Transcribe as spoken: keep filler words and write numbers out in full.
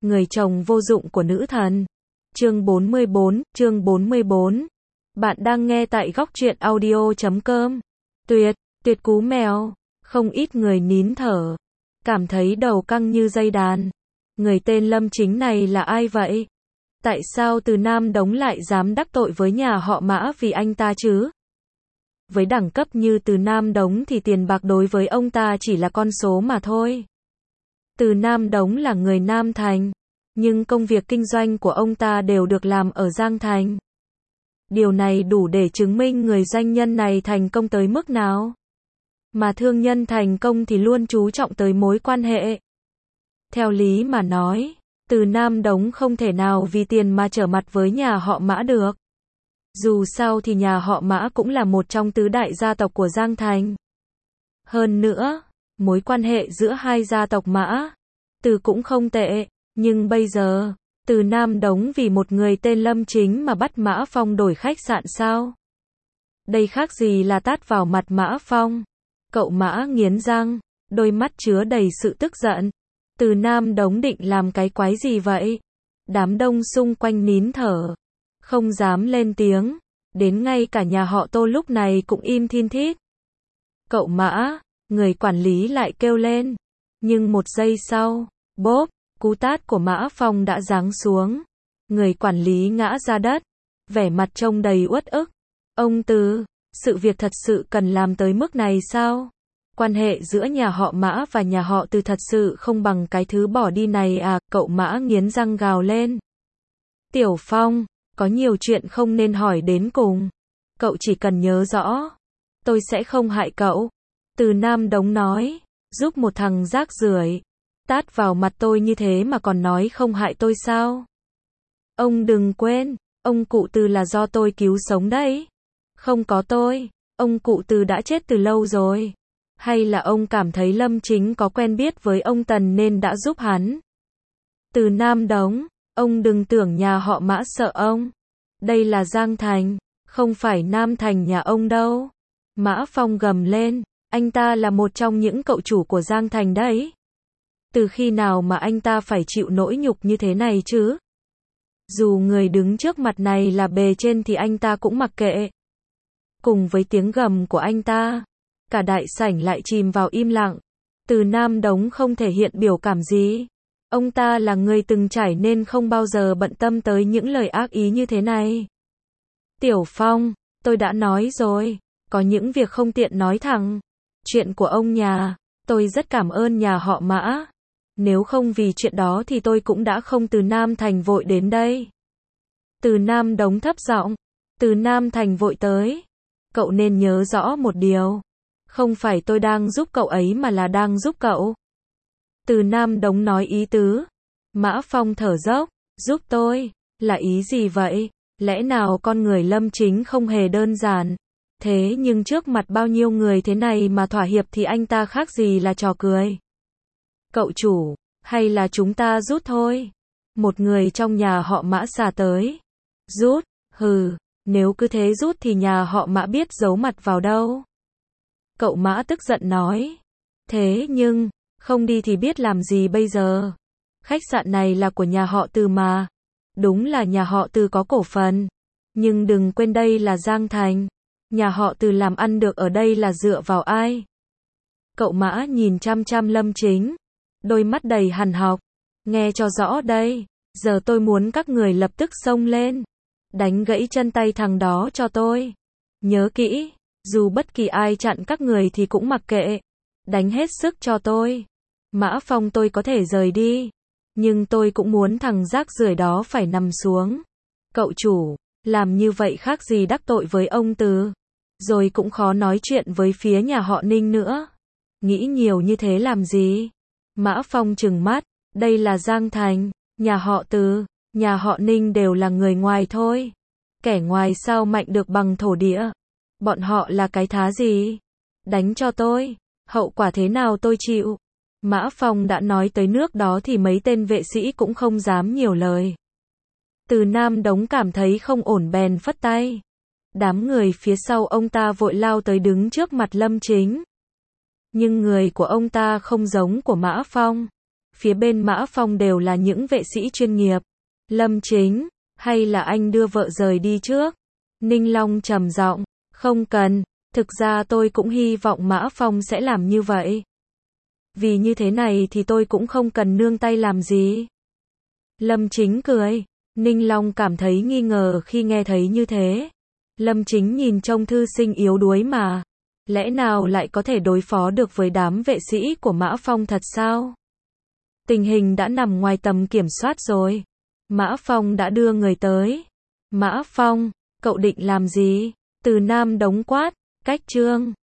người chồng vô dụng của nữ thần. Chương bốn mươi bốn, chương bốn mươi bốn. Bạn đang nghe tại góc truyện audio chấm com. Tuyệt, tuyệt cú mèo. Không ít người nín thở, cảm thấy đầu căng như dây đàn. Người tên Lâm Chính này là ai vậy? Tại sao Từ Nam Đống lại dám đắc tội với nhà họ Mã vì anh ta chứ? Với đẳng cấp như Từ Nam Đống thì tiền bạc đối với ông ta chỉ là con số mà thôi. Từ Nam Đống là người Nam Thành, nhưng công việc kinh doanh của ông ta đều được làm ở Giang Thành. Điều này đủ để chứng minh người doanh nhân này thành công tới mức nào. Mà thương nhân thành công thì luôn chú trọng tới mối quan hệ. Theo lý mà nói, Từ Nam Đống không thể nào vì tiền mà trở mặt với nhà họ Mã được. Dù sao thì nhà họ Mã cũng là một trong tứ đại gia tộc của Giang Thành. Hơn nữa, mối quan hệ giữa hai gia tộc Mã, Từ cũng không tệ, nhưng bây giờ, Từ Nam Đống vì một người tên Lâm Chính mà bắt Mã Phong đổi khách sạn sao? Đây khác gì là tát vào mặt Mã Phong. Cậu Mã nghiến răng, đôi mắt chứa đầy sự tức giận. Từ Nam Đống định làm cái quái gì vậy? Đám đông xung quanh nín thở, không dám lên tiếng, đến ngay cả nhà họ Tô lúc này cũng im thin thít. Cậu Mã, người quản lý lại kêu lên. Nhưng một giây sau, bốp, cú tát của Mã Phong đã giáng xuống. Người quản lý ngã ra đất, vẻ mặt trông đầy uất ức. Ông Từ, sự việc thật sự cần làm tới mức này sao? Quan hệ giữa nhà họ Mã và nhà họ Từ thật sự không bằng cái thứ bỏ đi này à? Cậu Mã nghiến răng gào lên. Tiểu Phong, có nhiều chuyện không nên hỏi đến cùng. Cậu chỉ cần nhớ rõ, tôi sẽ không hại cậu. Từ Nam Đống nói, giúp một thằng rác rưởi tát vào mặt tôi như thế mà còn nói không hại tôi sao? Ông đừng quên, ông cụ Từ là do tôi cứu sống đấy. Không có tôi, ông cụ Từ đã chết từ lâu rồi. Hay là ông cảm thấy Lâm Chính có quen biết với ông Tần nên đã giúp hắn? Từ Nam Đống, ông đừng tưởng nhà họ Mã sợ ông. Đây là Giang Thành, không phải Nam Thành nhà ông đâu. Mã Phong gầm lên, anh ta là một trong những cậu chủ của Giang Thành đấy. Từ khi nào mà anh ta phải chịu nỗi nhục như thế này chứ? Dù người đứng trước mặt này là bề trên thì anh ta cũng mặc kệ. Cùng với tiếng gầm của anh ta, cả đại sảnh lại chìm vào im lặng. Từ Nam Đống không thể hiện biểu cảm gì. Ông ta là người từng trải nên không bao giờ bận tâm tới những lời ác ý như thế này. Tiểu Phong, tôi đã nói rồi, có những việc không tiện nói thẳng. Chuyện của ông nhà, tôi rất cảm ơn nhà họ Mã. Nếu không vì chuyện đó thì tôi cũng đã không từ Nam Thành vội đến đây. Từ Nam Đống thấp giọng, Từ Nam Thành vội tới. Cậu nên nhớ rõ một điều. Không phải tôi đang giúp cậu ấy mà là đang giúp cậu. Từ Nam Đống nói ý tứ. Mã Phong thở dốc, giúp tôi, là ý gì vậy? Lẽ nào con người Lâm Chính không hề đơn giản? Thế nhưng trước mặt bao nhiêu người thế này mà thỏa hiệp thì anh ta khác gì là trò cười. Cậu chủ, hay là chúng ta rút thôi? Một người trong nhà họ Mã xà tới. Rút, hừ, nếu cứ thế rút thì nhà họ Mã biết giấu mặt vào đâu. Cậu Mã tức giận nói. Thế nhưng, không đi thì biết làm gì bây giờ? Khách sạn này là của nhà họ Từ mà. Đúng là nhà họ Từ có cổ phần. Nhưng đừng quên đây là Giang Thành. Nhà họ Từ làm ăn được ở đây là dựa vào ai? Cậu Mã nhìn chăm chăm Lâm Chính. Đôi mắt đầy hằn học. Nghe cho rõ đây. Giờ tôi muốn các người lập tức xông lên. Đánh gãy chân tay thằng đó cho tôi. Nhớ kỹ. Dù bất kỳ ai chặn các người thì cũng mặc kệ. Đánh hết sức cho tôi. Mã Phong tôi có thể rời đi. Nhưng tôi cũng muốn thằng rác rưởi đó phải nằm xuống. Cậu chủ, làm như vậy khác gì đắc tội với ông Từ. Rồi cũng khó nói chuyện với phía nhà họ Ninh nữa. Nghĩ nhiều như thế làm gì? Mã Phong trừng mắt. Đây là Giang Thành. Nhà họ Từ, nhà họ Ninh đều là người ngoài thôi. Kẻ ngoài sao mạnh được bằng thổ địa. Bọn họ là cái thá gì? Đánh cho tôi. Hậu quả thế nào tôi chịu. Mã Phong đã nói tới nước đó thì mấy tên vệ sĩ cũng không dám nhiều lời. Từ Nam Đống cảm thấy không ổn bèn phất tay. Đám người phía sau ông ta vội lao tới đứng trước mặt Lâm Chính. Nhưng người của ông ta không giống của Mã Phong. phía bên Mã Phong đều là những vệ sĩ chuyên nghiệp. Lâm Chính, hay là anh đưa vợ rời đi trước? Ninh Long trầm giọng, không cần, thực ra tôi cũng hy vọng Mã Phong sẽ làm như vậy. Vì như thế này thì tôi cũng không cần nương tay làm gì. Lâm Chính cười, Ninh Long cảm thấy nghi ngờ khi nghe thấy như thế. Lâm Chính nhìn trông thư sinh yếu đuối mà, lẽ nào lại có thể đối phó được với đám vệ sĩ của Mã Phong thật sao? Tình hình đã nằm ngoài tầm kiểm soát rồi. Mã Phong đã đưa người tới. Mã Phong, cậu định làm gì? Từ Nam Đống quát, cách Trương.